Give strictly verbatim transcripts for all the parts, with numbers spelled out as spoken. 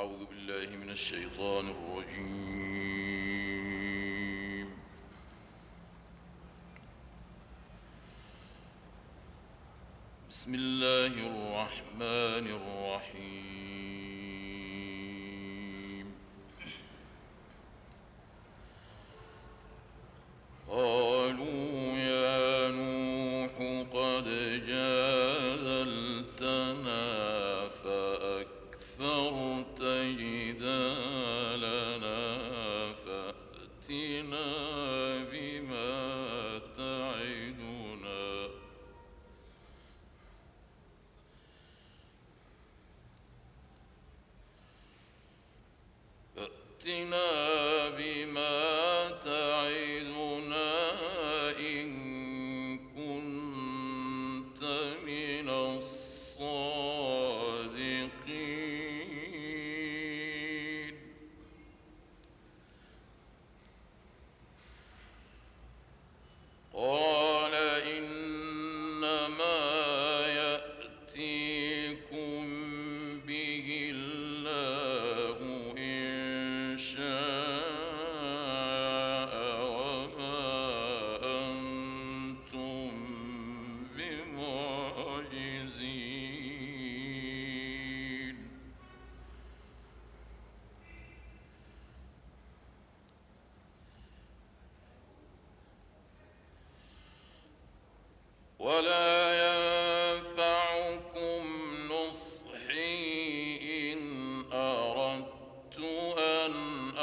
أعوذ بالله من الشيطان الرجيم. بسم الله الرحمن الرحيم. قالوا يا نوح قد جادلتنا فأكثرت جدالنا فأتنا بما تعدنا فأتنا بما تعدنا إن كنت من الصادقين. قال إنما يأتيكم به الله إن شاء وما أنتم بمعجزين. ولا ينفعكم نصحي إن أردت أن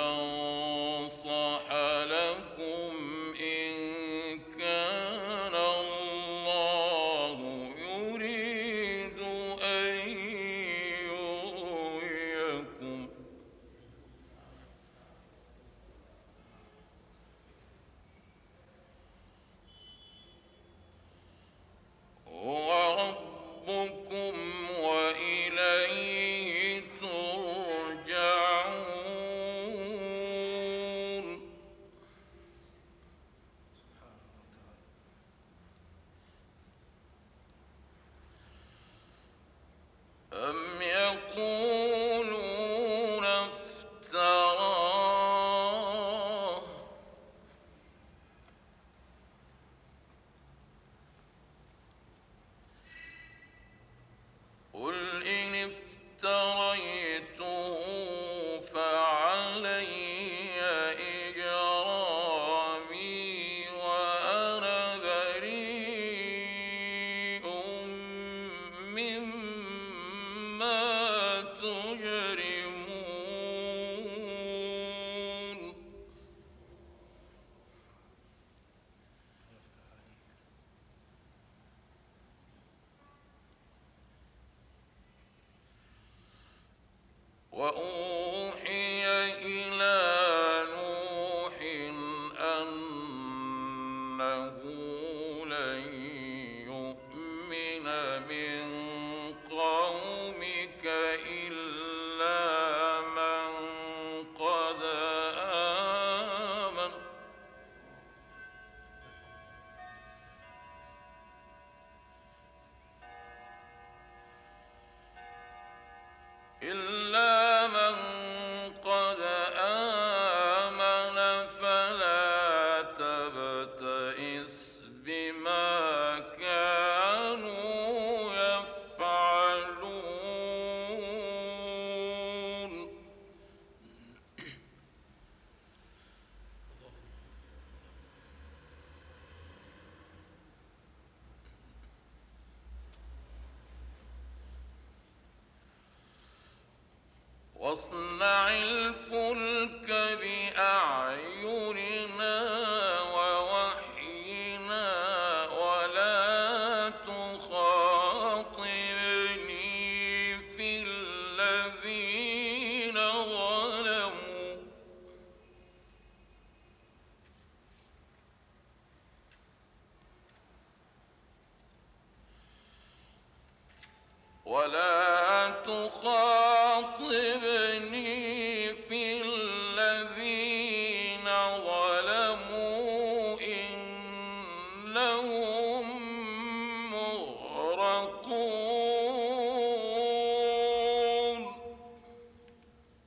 أنصح لكم إن كان الله يريد أن يغويكم هو ربكم وإليه ترجعون. أم يقولون افتراه قل إن افتريته فعلي إجرامي وأنا بريء مما تجرمون. وأوحي إلى نوح أنه لن يؤمن من قومك إلا من قد آمن إلا من قد آمن فلا تبتئس بما كانوا يفعلون. واصنع الفلك بأعيننا ووحينا ولا تخاطبني في الذين ظلموا ولا تخاطبني في الذين ظلموا إنهم مغرقون.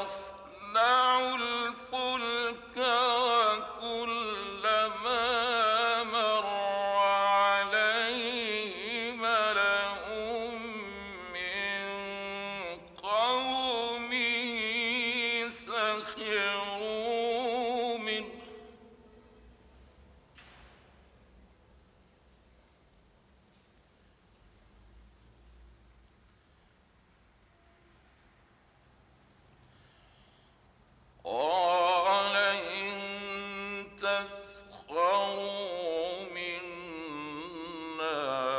ويصنع الفلك وكلما مر عليه ملأ من قومه سخروا منه قال إن تسخروا منا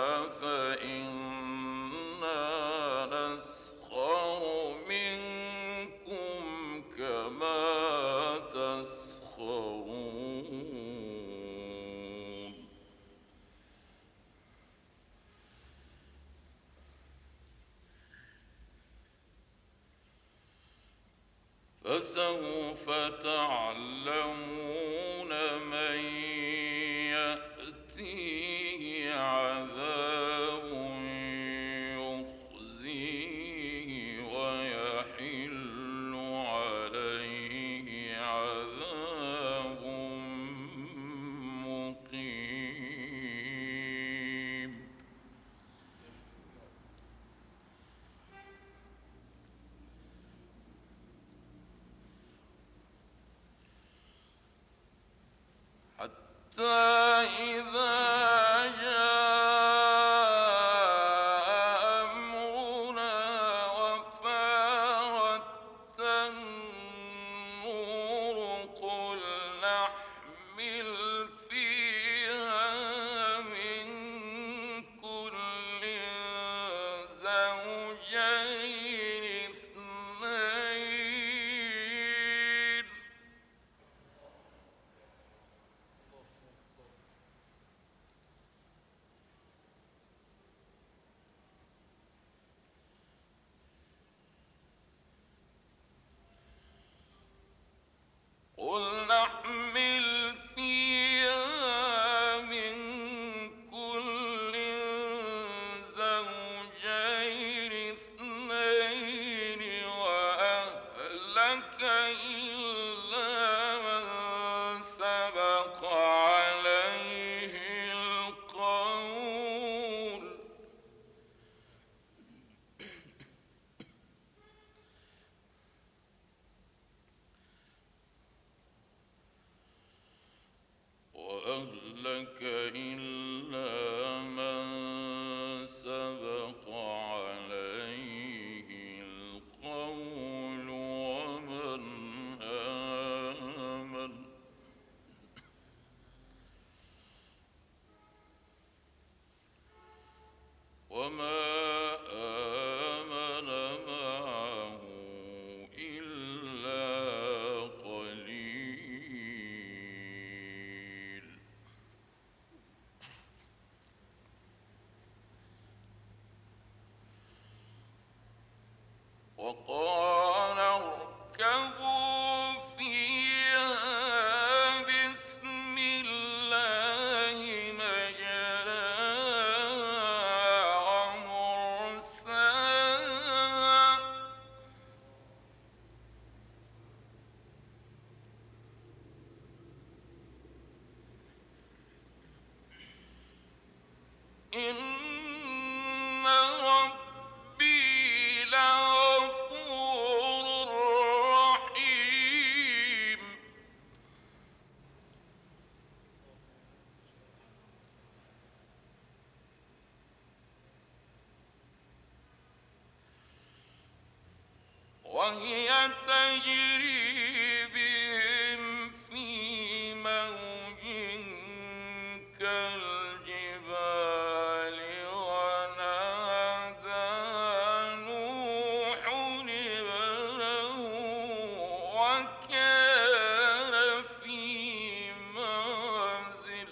فإنا نسخر منكم كما تسخرون فسوف تعلمون من يأتيه عذاب يخزيه ويحل عليه عذاب مقيم حتى إذا جاء أمرنا وفارت النور قل نحمل فيها من كل زوجين اثنين قل نحمل فيها من كل زوجين اثنين وأهلك إلا من سبق عليه القول وأهلك إلا من سبق عليه القول ومن آمن وما آمن معه إلا قليل وقال اركبوا فيها بسم الله مجراها ومرساها إن ربي لغفور رحيم وهي تجري بهم في موج كالجبال ونادى نوح ابنه وكان في معزل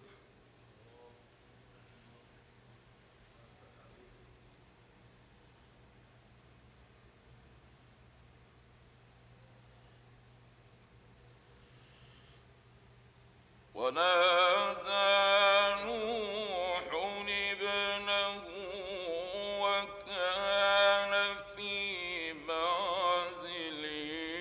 ونادى نوح ابنه وكان في معزل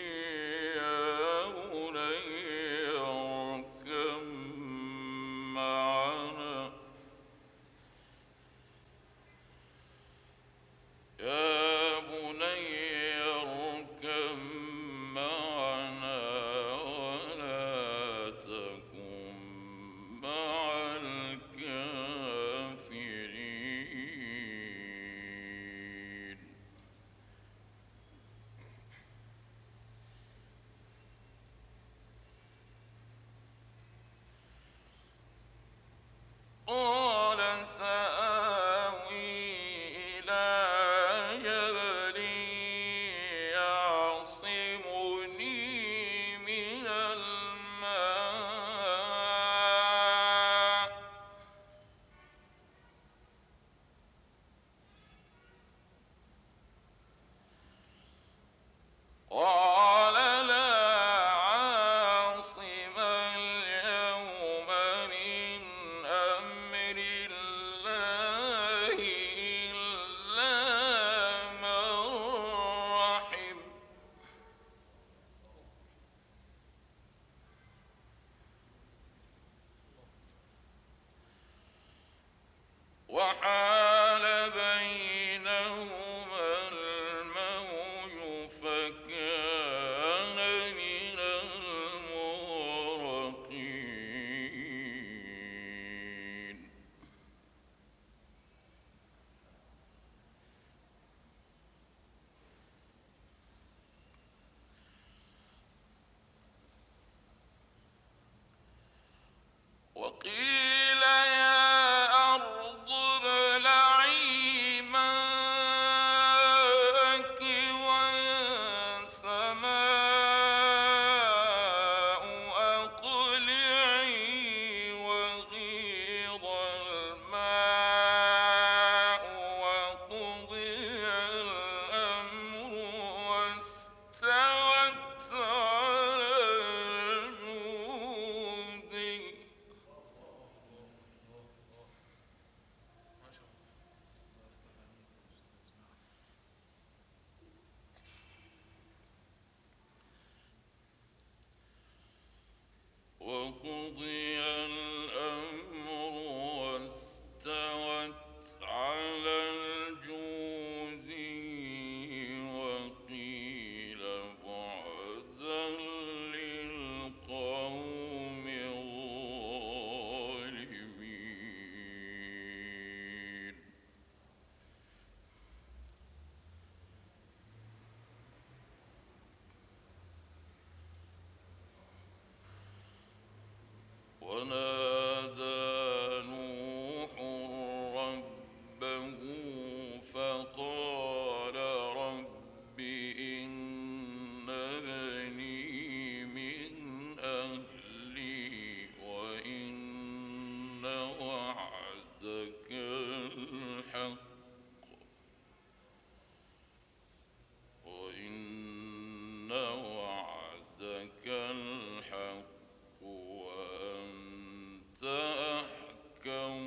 وعدك الحق وأنت أحكم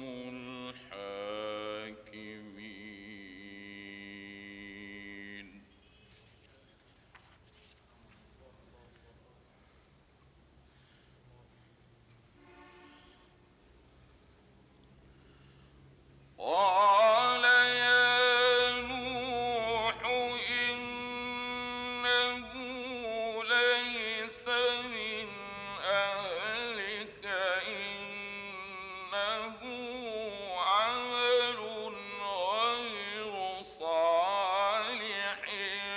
الحاكمين. قال يا نوح إنه ليس من أهلك إنه عمل غير صالح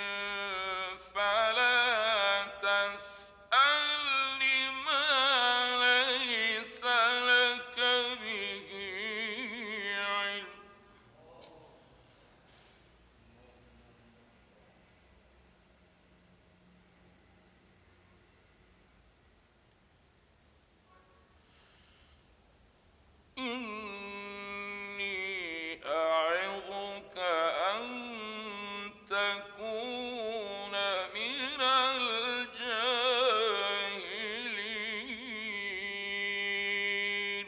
فلا تسألني ما ليس لك به علم إني أعظك أن تكون من الجاهلين.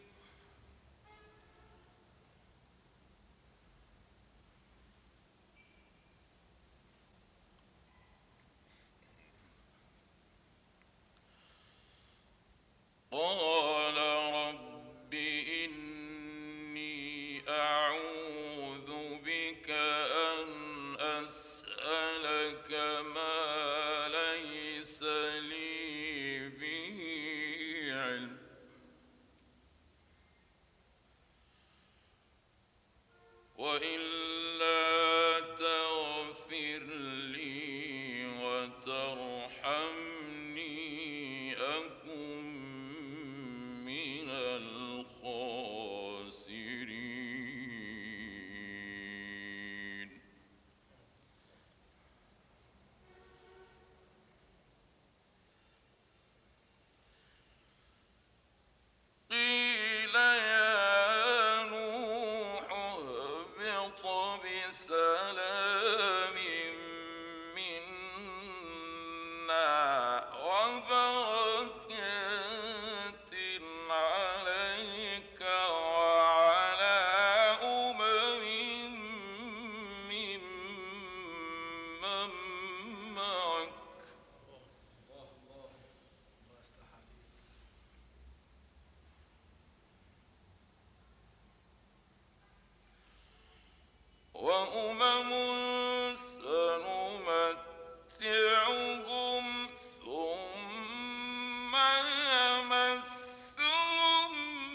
قال رب إني أعوذ بك أن أسألك ما ليس لي به علم وإلا تغفر لي وترحمني أكن من الخاسرين. قيل يا نوح اهبط بسلام منا وبركات عليك وعلى أمم ممن معك وأمم سنمتعهم ثم يمسهم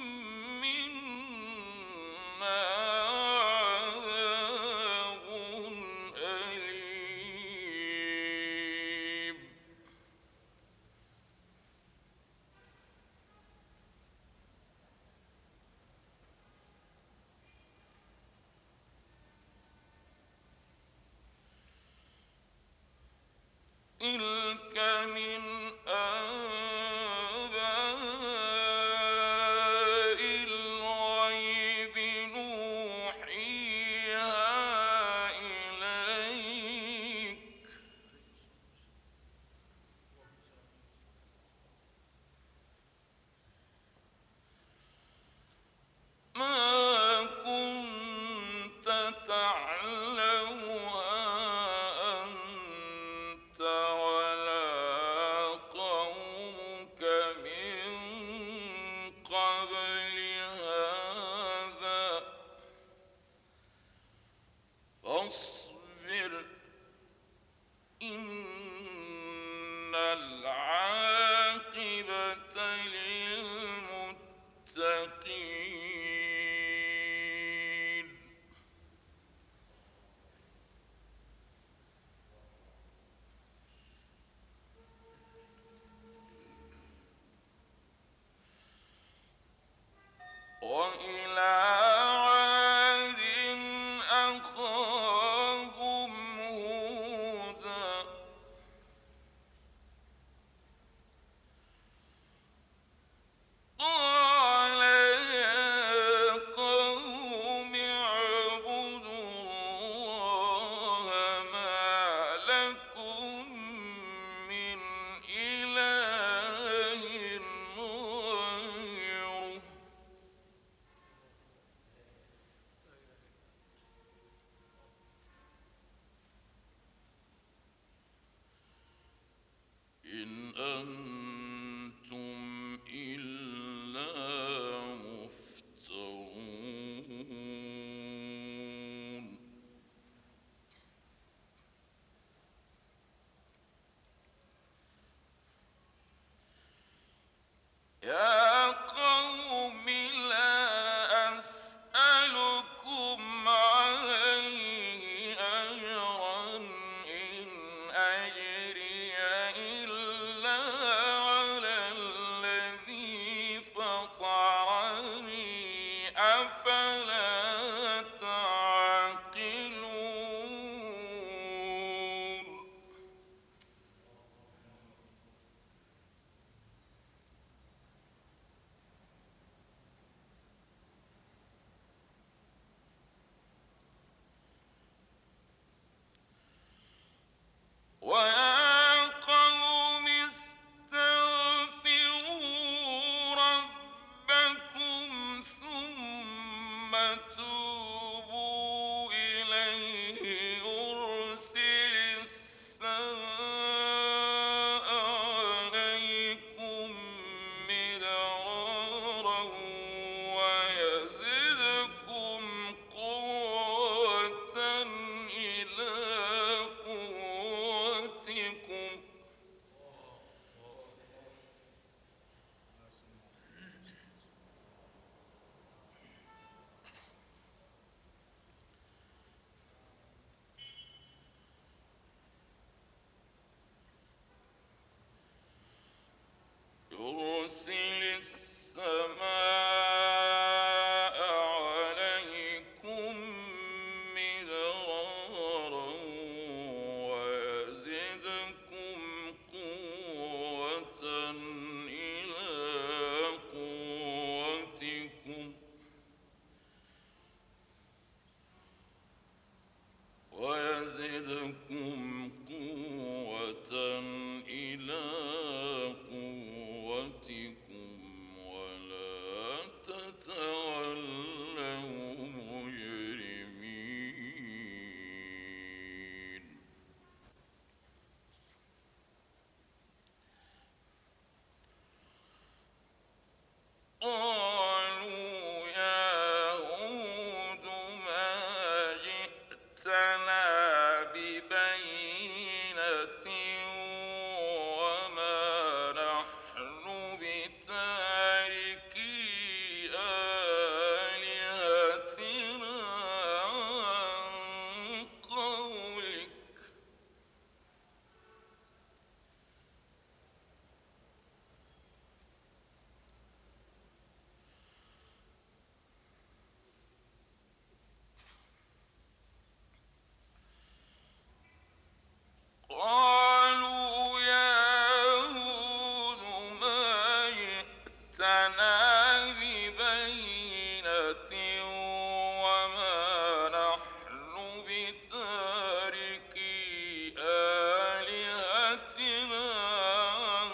منا عذاب أليم. تلك من أنباء الغيب نوحيها إليك ما كنت تعلمها أنت ولا قومك من قبل هذا فاصبر إن العاقبة للمتقين. وإلى عاد أخاهم هودا قال أنتم إلا مفترون يا قوم لا أسألكم عليه أجرا إن أجري إلا على الذي فطرني أفلا تعقلون ويا قوم استغفروا ربكم ثم توبوا إليه يرسل السماء عليكم مدرارا ويزدكم قوة إلى قوتكم يرسل السماء عليكم مدرارا ويزدكم قوة إلى قوتكم ويزدكم قوة إلى قوتكم ولا تتولوا مجرمين قالوا يا هود ما جئتنا ببينة وما نحن بتاركي آلهتنا عن قولك قالوا يا هود ما جئتنا ببينة وما نحن بتاركي آلهتنا عن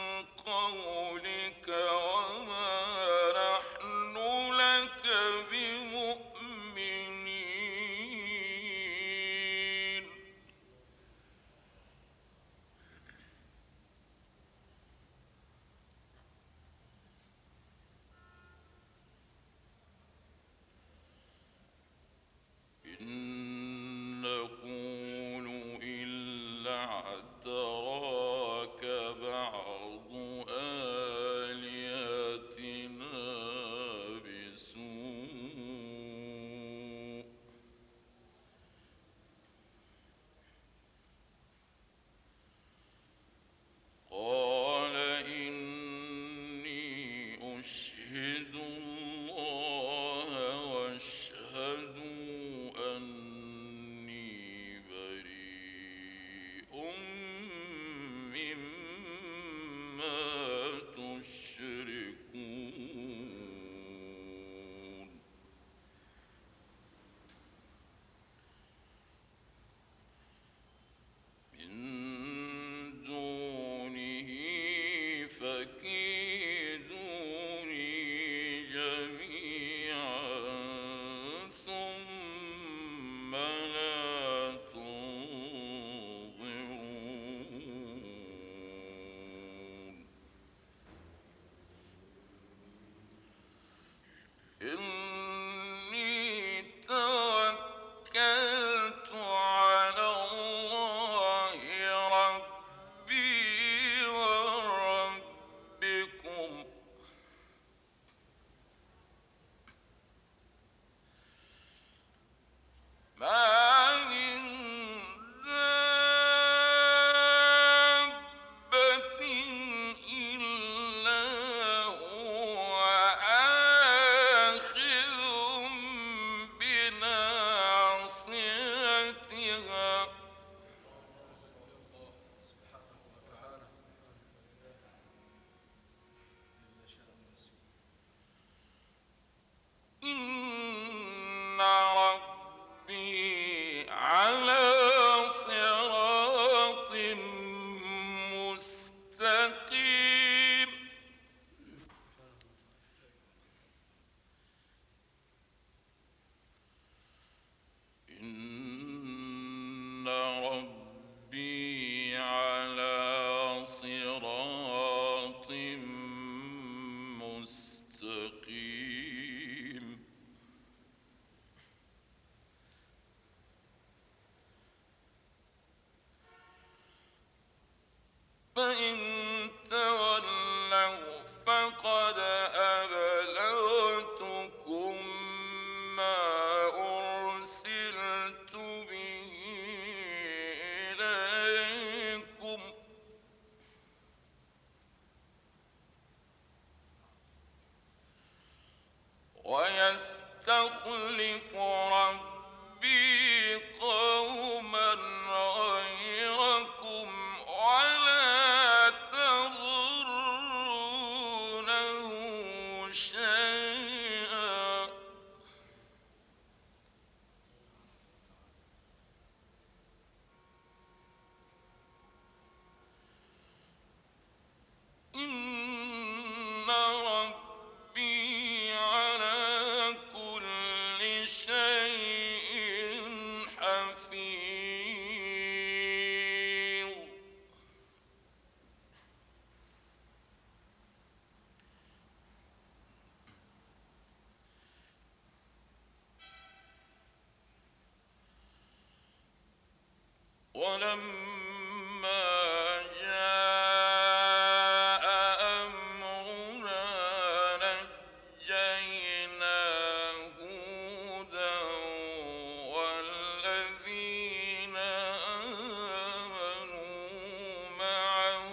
قولك وما نحن لك بمؤمنين إن نقول إلا اعتراك بعض آلهتنا بسوء قال إني أشهد الله واشهدوا أني بريء مما تشركون من دونه فكيدوني جميعا ثم لا تنظرون ويستخلف ربي قوما غيركم ولا تضرونه شيئا إن ربي على كل شيء حفيظ ولما جاء أمرنا نجينا هودا والذين آمنوا معه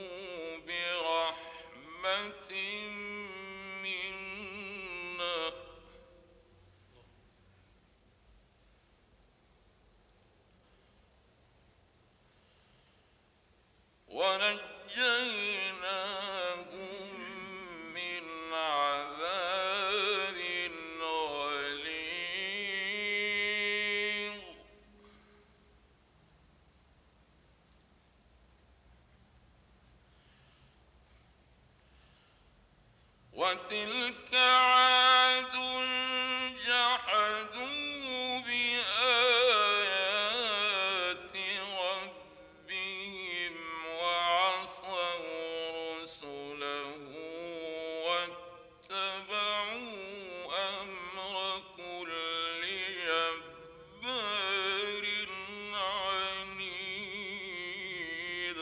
برحمة منا ونجيناهم من عذاب غليظ وتلك عاد جحدوا بآيات ربهم وعصوا رسله واتبعوا أمر كل جبار عنيد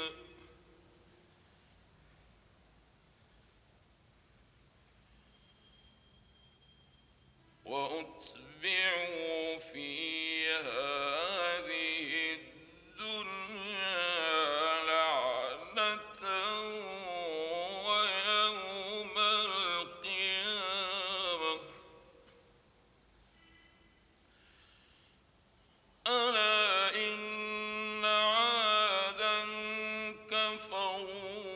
وأتبعوا في هذه الدنيا لعنة ويوم القيامة ألا إن عادا كفروا